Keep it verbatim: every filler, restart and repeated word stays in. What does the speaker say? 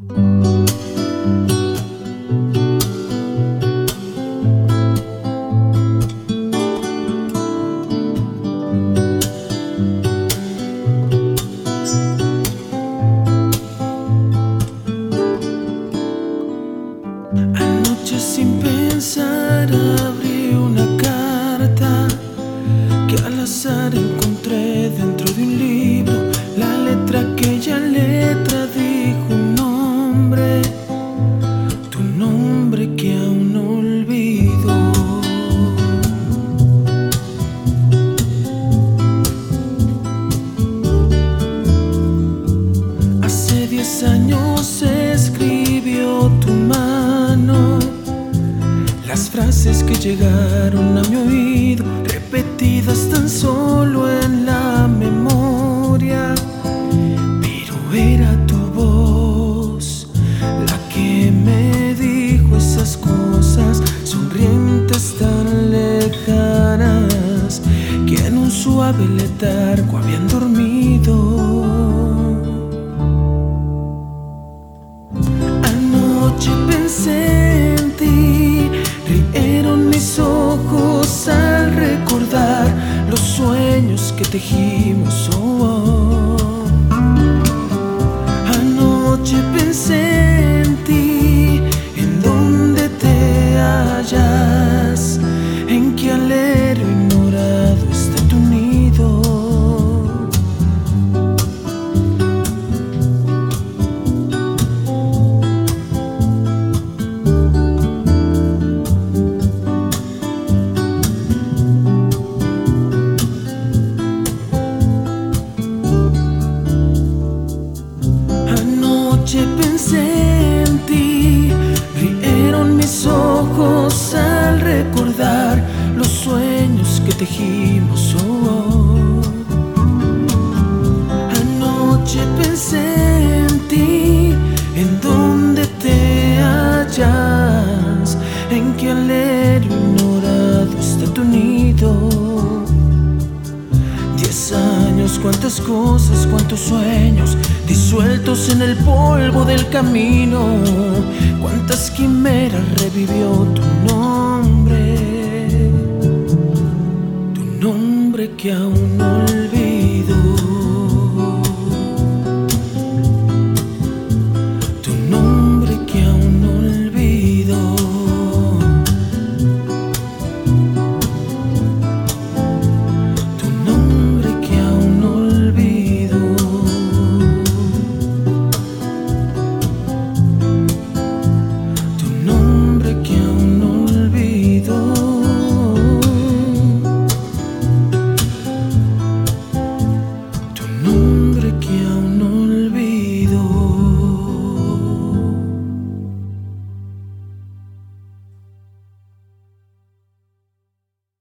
Anoche sin pensar abrí una carta que al azar encontré dentro de un libro. La letra, aquella letra dijo un nombre, tu nombre que aún no olvido. Hace diez años se escribió tu mano, las frases que llegaron a mi oído, repetidas tan solo en la memoria, pero era tu voz la que me dijo esas cosas, sonrientes tan lejanas, que en un suave letargo habían dormido. Anoche pensé en ti, rieron mis ojos al recordar los sueños que tejimos. Oh, oh. Anoche pensé en ti, en dónde te hallas, en qué alero ignorado está tu nido. Anoche pensé en ti, rieron mis ojos al recordar los sueños que tejimos. Oh, oh. Anoche pensé en ti, en dónde te hallas, en qué alero ignorado está tu nido. Diez años, cuántas cosas, cuántos sueños disueltos en el polvo del camino, cuántas quimeras revivió tu nombre, tu nombre que aún no olvido.